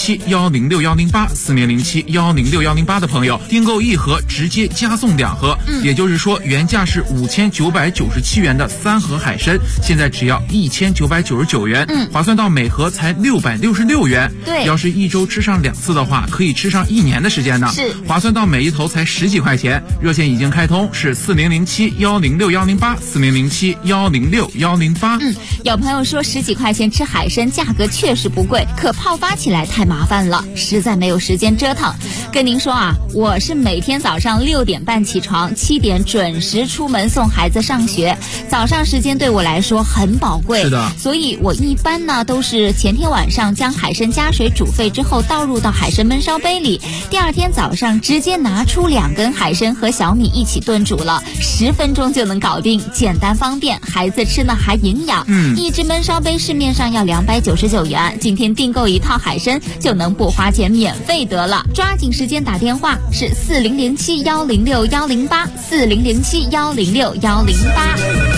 40071061084007106108的朋友，订购1盒直接加送2盒。也就是说，原价是5997元的3盒海参，现在只要1999元，划算到每盒才666元。 对， 要是1周吃上2次的话，可以吃上1年的时间呢。 是， 划算到每一头才10几块钱。热线已经开通，是40071061084007106108。 有朋友说10几块钱吃海参价格确实不贵，可泡发起来太麻烦了，实在没有时间折腾。跟您说啊，我是每天早上6点半起床，7点准时出门送孩子上学，早上时间对我来说很宝贵。 是的， 所以我一般呢都是前天晚上将海参加水煮沸之后倒入到海参焖烧杯里，第2天早上直接拿出2根海参和小米一起炖煮了，10分钟就能搞定，简单方便，孩子吃呢还营养。一只焖烧杯市面上要299元，今天订购1套海参就能不花钱免费得了，抓紧时间打电话，是40071061084007106108。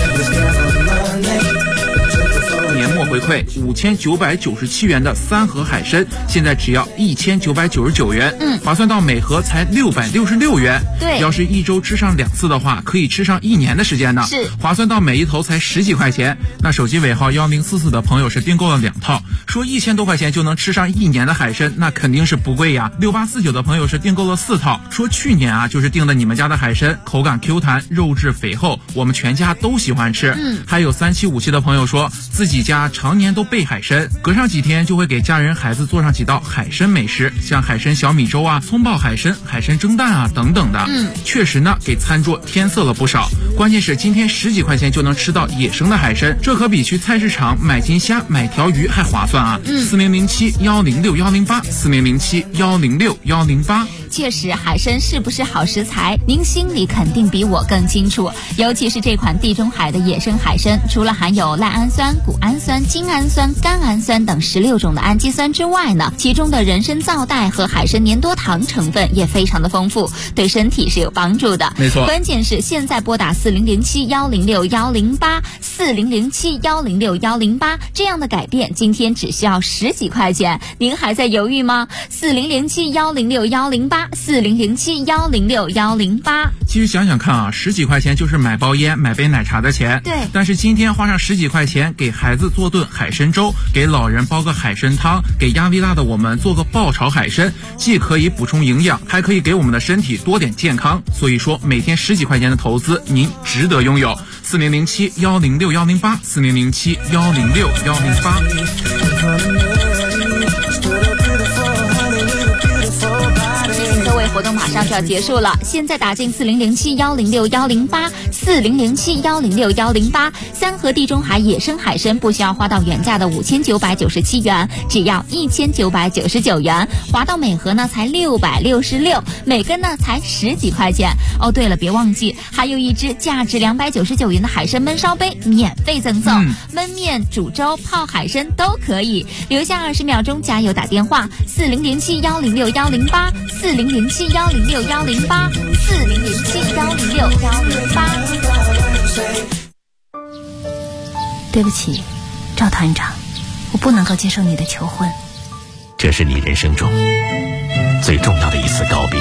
年末回馈5997元的3盒海参，现在只要1999元，划算到每盒才666元。 对， 要是1周吃上2次的话，可以吃上1年的时间呢。 是， 划算到每一头才10几块钱。那手机尾号1044的朋友是订购了2套，说1000多块钱就能吃上1年的海参，那肯定是不贵呀。6849的朋友是订购了4套，说去年啊就是订的你们家的海参，口感 Q 弹，肉质肥厚，我们全家都喜欢吃。还有3757的朋友说自己家常年都备海参，隔上几天就会给家人孩子做上几道海参美食，像海参小米粥啊、葱爆海参、海参蒸蛋啊等等的。确实呢给餐桌添色了不少。关键是今天10几块钱就能吃到野生的海参，这可比去菜市场买斤虾买条鱼还划算啊。40071061084007106108。 确实，海参是不是好食材，您心里肯定比我更清楚。尤其是这款地中海的野生海参，除了含有赖氨酸、谷氨酸、精氨酸、甘氨酸等16种的氨基酸之外呢，其中的人参皂苷和海参粘多糖成分也非常的丰富，对身体是有帮助的。 没错， 关键是现在拨打40071061084007106108，这样的改变今天只需要10几块钱，您还在犹豫吗？40071061084007106108。 其实想想看啊，10几块钱就是买包烟、买杯奶茶的钱。 对， 但是今天花上10几块钱给孩子做顿海参粥，给老人煲个海参汤，给压力大的我们做个爆炒海参，既可以补充营养，还可以给我们的身体多点健康。所以说，每天10几块钱的投资，您值得拥有。40071061084007106108。 活动马上就要结束了，现在打进40071061084007106108，3盒地中海野生海参不需要花到原价的5997元，只要1999元，划到每盒呢才666，每根呢才10几块钱。哦，对了，别忘记还有一只价值299元的海参焖烧杯免费赠送，焖面、煮粥、泡海参都可以。留下20秒钟加油打电话，400710610840071061084007106108。 对不起，赵团长， 我不能够接受你的求婚。 这是你人生中最重要的一次告别，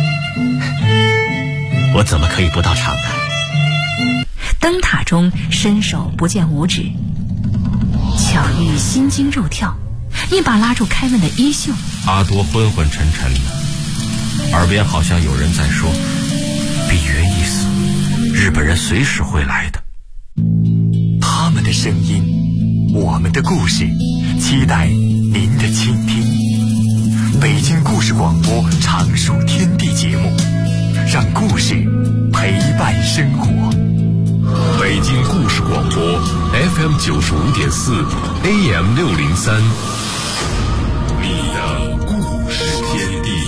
我怎么可以不到场呢？ 灯塔中伸手不见五指，巧遇心惊肉跳，一把拉住凯文的衣袖。 阿多昏昏沉沉的，耳边好像有人在说：比约一死，日本人随时会来的。 他们的声音，我们的故事，期待您的倾听。北京故事广播常数天地节目，让故事陪伴生活。 北京故事广播 FM 95.4 AM 603，你的故事天地。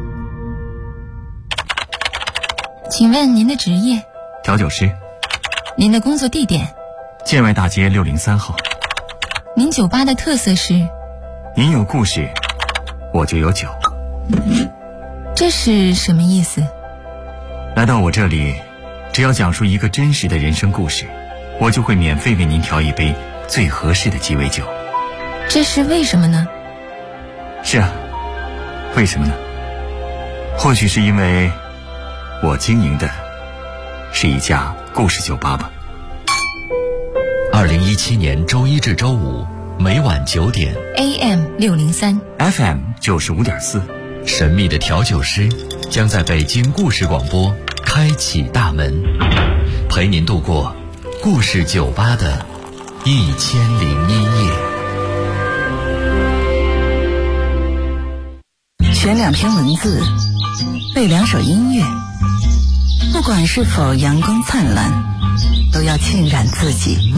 请问您的职业？ 调酒师。 您的工作地点？ 建外大街603号。 您酒吧的特色是？ 您有故事，我就有酒。 这是什么意思？ 来到我这里，只要讲述一个真实的人生故事，我就会免费为您调一杯最合适的鸡尾酒。 这是为什么呢？ 是啊，为什么呢？或许是因为我经营的是一家故事酒吧吧。 2017年周一至周五每晚9点 AM 603 FM 95.4， 神秘的调酒师将在北京故事广播开启大门，陪您度过故事酒吧的1001夜。 选2篇文字，背2首音乐，不管是否阳光灿烂，都要浸染自己。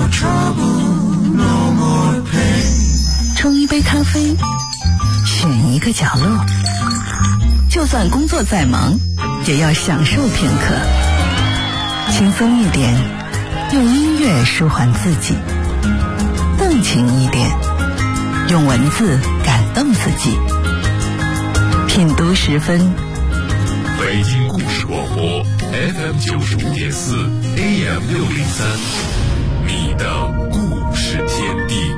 冲一杯咖啡，选一个角落，就算工作再忙，也要享受片刻。轻松一点，用音乐舒缓自己；动情一点，用文字感动自己。品读10分， 北京故事广播 FM 95.4 AM 603，你的故事天地。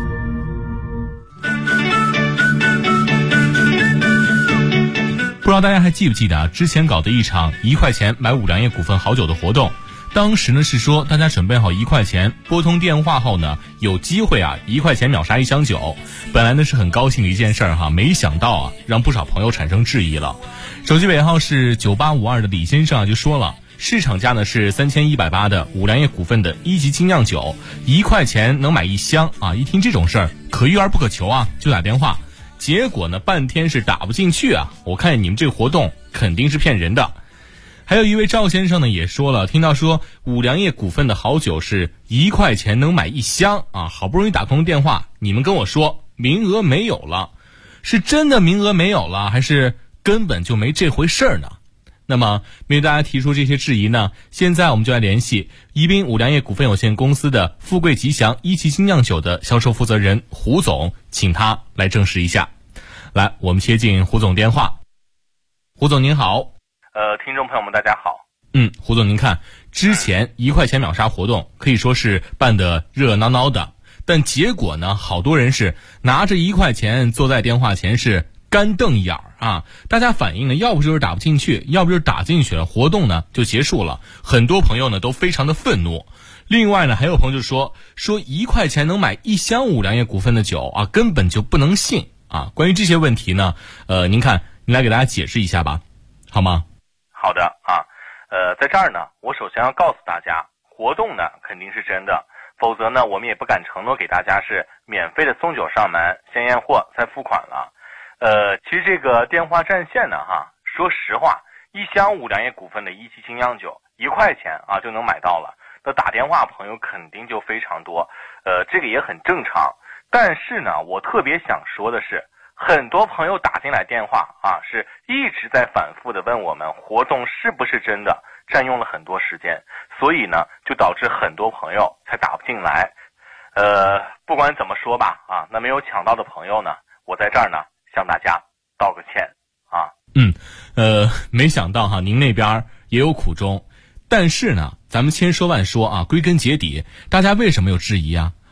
不知道大家还记不记得啊？之前搞的一场1块钱买五粮液股份好酒的活动，当时呢是说大家准备好1块钱，拨通电话后呢，有机会啊1块钱秒杀1箱酒。本来呢是很高兴的一件事哈，没想到啊让不少朋友产生质疑了。手机尾号是9852的李先生啊就说了，市场价呢是3180的五粮液股份的1级精酿酒，1块钱能买1箱啊！一听这种事儿，可遇而不可求啊，就打电话。结果呢，半天是打不进去啊！我看你们这个活动肯定是骗人的。还有一位赵先生呢也说了，听到说五粮液股份的好酒是1块钱能买1箱啊，好不容易打通电话，你们跟我说名额没有了，是真的名额没有了，还是根本就没这回事儿呢？那么面对大家提出这些质疑呢，现在我们就来联系宜宾五粮液股份有限公司的富贵吉祥1级精酿酒的销售负责人胡总，请他来证实一下。来，我们接进胡总电话。胡总您好。 听众朋友们大家好。 胡总您看，之前1块钱秒杀活动可以说是办得热闹闹的，但结果呢，好多人是拿着1块钱坐在电话前是干瞪眼儿啊！大家反映呢，要不就是打不进去，要不就是打进去了，活动呢就结束了。很多朋友呢都非常的愤怒。另外呢，还有朋友就说1块钱能买1箱五粮液股份的酒啊，根本就不能信啊！关于这些问题呢，您来给大家解释一下吧，好吗？ 好的啊，在这儿呢，我首先要告诉大家，活动呢肯定是真的，否则呢，我们也不敢承诺给大家是免费的送酒上门，先验货再付款了。其实这个电话占线呢，说实话，1箱五粮液股份的1级精酿酒1块钱啊就能买到了，那打电话朋友肯定就非常多，这个也很正常。但是呢，我特别想说的是，很多朋友打进来电话啊，是一直在反复的问我们活动是不是真的，占用了很多时间，所以呢，就导致很多朋友才打不进来。不管怎么说吧，啊，那没有抢到的朋友呢，我在这儿呢向大家道个歉啊。 没想到您那边也有苦衷，但是呢，咱们千说万说啊，归根结底，大家为什么有质疑啊？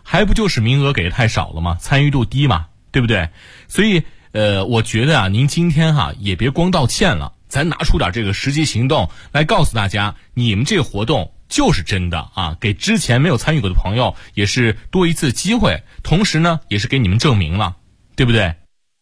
还不就是名额给的太少了吗？参与度低嘛，对不对？所以我觉得啊，您今天也别光道歉了，咱拿出点这个实际行动来告诉大家，你们这个活动就是真的啊，给之前没有参与过的朋友也是多一次机会，同时呢也是给你们证明了，对不对？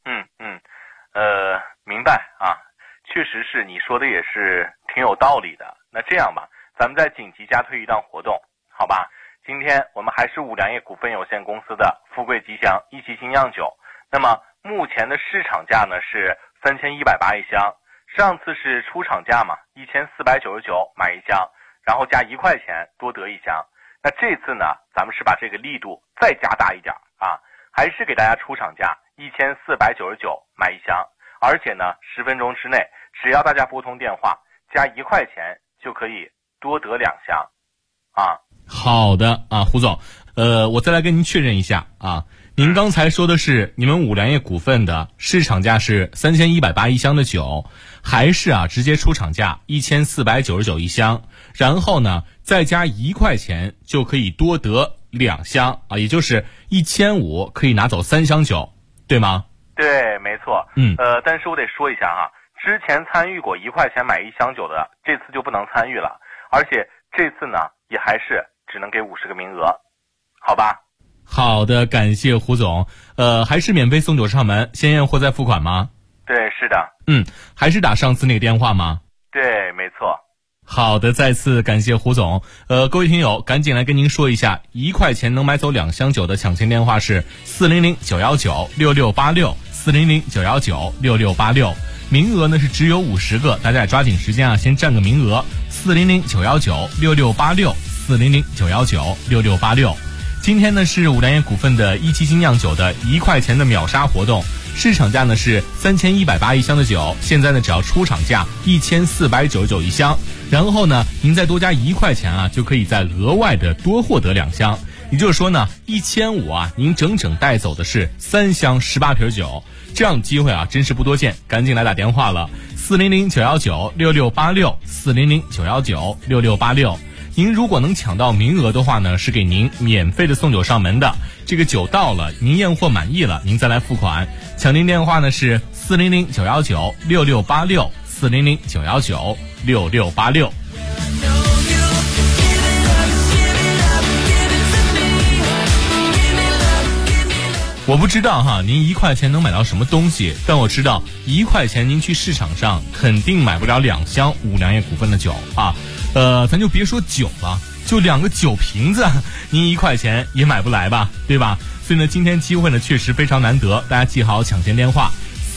明白啊，确实是你说的也是挺有道理的。那这样吧，咱们再紧急加推一档活动，好吧？今天我们还是五粮液股份有限公司的富贵吉祥一期精酿酒，那么目前的市场价呢是3180一箱，上次是出厂价嘛，1499买一箱，然后加1块钱多得一箱。那这次呢，咱们是把这个力度再加大一点啊，还是给大家出厂价1499买一箱，而且呢10分钟之内，只要大家拨通电话加1块钱就可以多得2箱啊。 好的啊，胡总，我再来跟您确认一下啊，您刚才说的是你们五粮液股份的市场价是3180一箱的酒，还是直接出厂价1499一箱，然后呢再加1块钱就可以多得2箱啊，也就是1500可以拿走3箱酒，对吗？ 对，没错。但是我得说一下哈，之前参与过1块钱买1箱酒的，这次就不能参与了，而且这次呢也还是只能给50个名额，好吧？ 好的，感谢胡总。还是免费送酒上门，先验货再付款吗？ 对，是的。 还是打上次那个电话吗？ 对，没错。 好的，再次感谢胡总。各位听友，赶紧来跟您说一下，1块钱能买走2箱酒的抢签电话是400-919-6686，400-919-6686。名额呢是只有50个，大家也抓紧时间先占个名额。400-919-6686，400-919-6686。今天呢是五粮液股份的一期精酿酒的1块钱的秒杀活动，市场价呢是3180一箱的酒，现在呢只要出厂价1499一箱，然后呢您再多加1块钱就可以再额外的多获得2箱，也就是说呢1500您整整带走的是3箱18瓶酒，这样的机会真是不多见，赶紧来打电话了，400-919-6686，400-919-6686。您如果能抢到名额的话呢，是给您免费的送酒上门的。这个酒到了，您验货满意了，您再来付款。抢订电话呢是400-919-6686，400-919-6686。我不知道您1块钱能买到什么东西，但我知道1块钱您去市场上肯定买不了2箱五粮液股份的酒啊。咱就别说酒了，就2个酒瓶子，您1块钱也买不来吧，对吧？所以呢，今天机会呢确实非常难得，大家记好抢签电话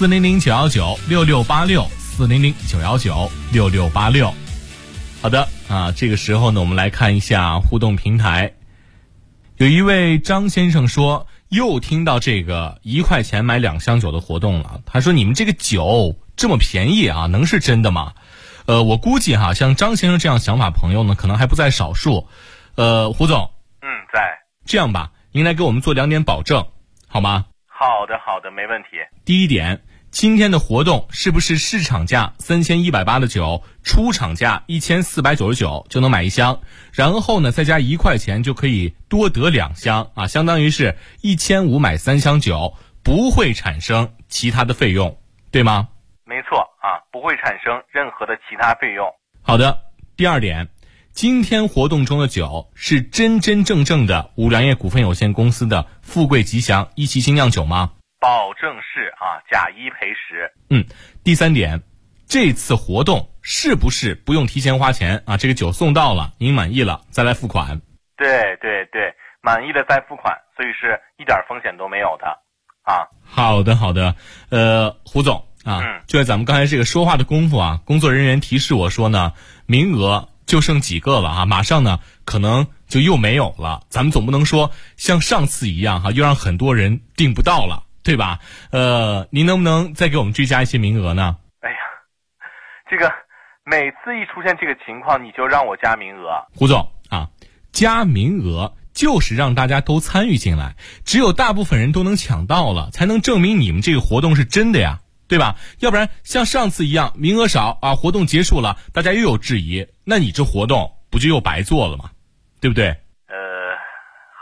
：400-919-6686，400-919-6686。好的这个时候呢，我们来看一下互动平台。有一位张先生说，又听到这个1块钱买2箱酒的活动了。他说：“你们这个酒这么便宜能是真的吗？”我估计像张先生这样想法朋友呢，可能还不在少数。胡总， 在。 这样吧，您来给我们做2点保证，好吗？ 好的，没问题。 第一点，今天的活动是不是市场价3180的酒，出厂价1499就能买1箱，然后呢再加1块钱就可以多得2箱相当于是1500买3箱酒，不会产生其他的费用，对吗？ 没错不会产生任何的其他费用。 好的，第二点，今天活动中的酒是真真正正的五粮液股份有限公司的富贵吉祥一期精酿酒吗？ 保证是假1赔10。 第三点，这次活动是不是不用提前花钱这个酒送到了，您满意了再来付款？ 对，满意了再付款，所以是一点风险都没有的好的，胡总就在咱们刚才这个说话的功夫工作人员提示我说呢，名额就剩几个了马上呢可能就又没有了。咱们总不能说像上次一样又让很多人订不到了，对吧？您能不能再给我们追加一些名额呢？ 哎呀，这个每次一出现这个情况你就让我加名额。 胡总加名额就是让大家都参与进来，只有大部分人都能抢到了，才能证明你们这个活动是真的呀，对吧？要不然像上次一样名额少活动结束了大家又有质疑，那你这活动不就又白做了吗？对不对？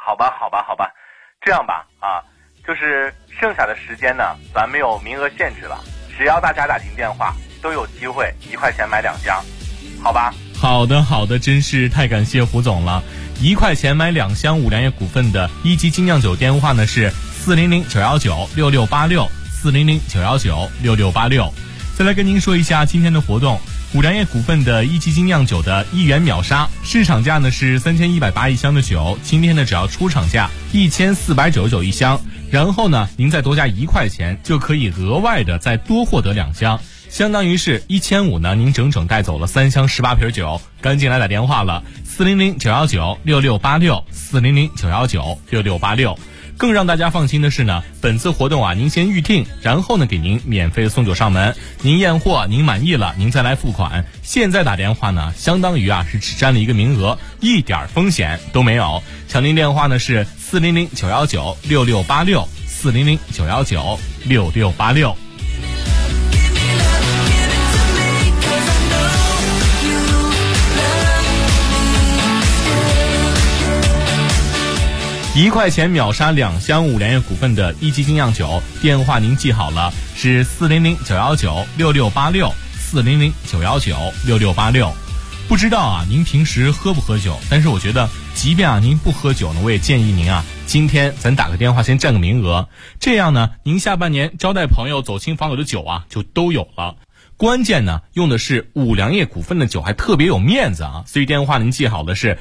好吧，这样吧啊，就是剩下的时间呢，咱没有名额限制了，只要大家打进电话，都有机会1块钱买2箱，好吧？ 好的，真是太感谢胡总了。1块钱买2箱五粮液股份的一级精酿酒，电话呢是400-919-6686，400-919-6686。再来跟您说一下今天的活动，五粮液股份的一级精酿酒的1元秒杀，市场价呢是3180一箱的酒，今天呢只要出厂价1499一箱，然后呢您再多加1块钱，就可以额外的再多获得2箱，相当于是1500呢，您整整带走了3箱18瓶酒，赶紧来打电话了，400-919-6686，400-919-6686。更让大家放心的是呢，本次活动啊，您先预定，然后呢给您免费的送酒上门，您验货您满意了，您再来付款。现在打电话呢，相当于啊是只占了一个名额，一点风险都没有。抢您电话呢是400-919-6686，400-919-6686。1块钱秒杀2箱五粮液股份的一级精酿酒，电话您记好了，是400-919-6686，400-919-6686。不知道啊，您平时喝不喝酒？但是我觉得，即便啊您不喝酒呢，我也建议您啊，今天咱打个电话先占个名额，这样呢，您下半年招待朋友、走亲访友的酒啊，就都有了。关键呢，用的是五粮液股份的酒，还特别有面子啊！所以电话您记好的是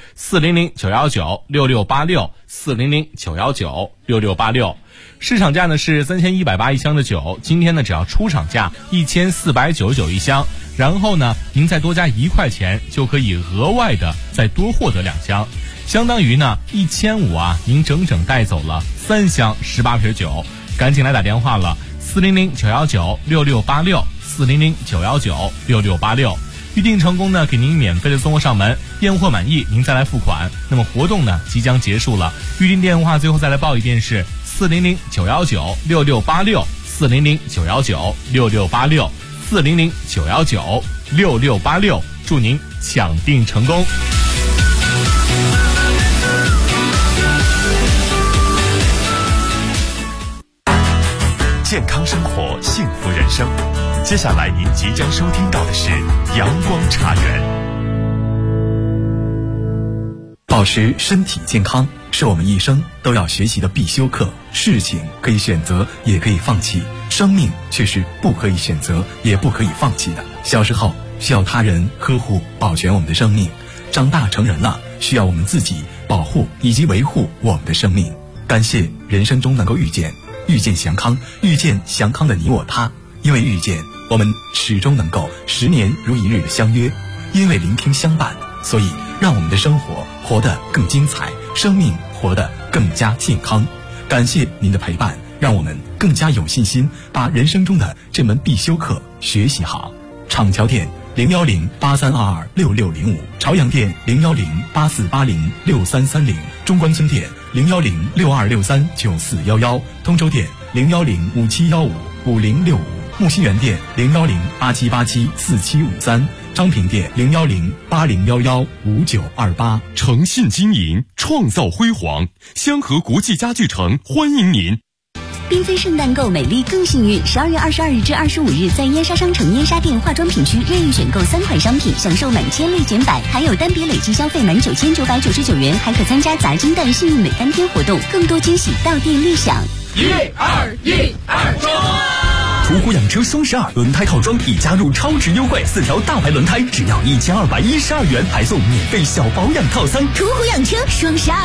400-919-6686，400-919-6686。市场价呢是3180一箱的酒，今天呢只要出厂价1499一箱，然后呢您再多加1块钱，就可以额外的再多获得2箱，相当于呢1500啊，您整整带走了3箱18瓶酒，赶紧来打电话了，400-919-6686，400-919-6686。预定成功呢，给您免费的送货上门，验货满意您再来付款。那么活动呢即将结束了，预定电话最后再来报一遍是400-919-6686，400-919-6686，400-919-6686，祝您抢订成功。 健康生活，幸福人生。接下来您即将收听到的是阳光茶园。 保持身体健康是我们一生都要学习的必修课。事情可以选择，也可以放弃，生命却是不可以选择，也不可以放弃的。小时候需要他人呵护保全我们的生命，长大成人了需要我们自己保护以及维护我们的生命。感谢人生中能够遇见祥康，遇见祥康的你我他。因为遇见，我们始终能够10年如一日的相约；因为聆听相伴，所以让我们的生活活得更精彩，生命活得更加健康。感谢您的陪伴，让我们更加有信心把人生中的这门必修课学习好。厂桥店01083226605，朝阳店01084806330，中关村店01062639411，通州店01057155065，木樨园店01087874753，张平店01080115928。 诚信经营，创造辉煌。香河国际家具城欢迎您。 缤纷圣诞购，美丽更幸运。12月22日至25日，在燕莎商城燕莎店化妆品区任意选购3款商品，享受满千立减100，还有单笔累计消费满9999元，还可参加砸金蛋幸运每单天活动，更多惊喜到店立享。 1、2、1、2周！ 途虎养车双12轮胎套装已加入超值优惠，4条大牌轮胎只要1212元，还送免费小保养套餐。 途虎养车双12。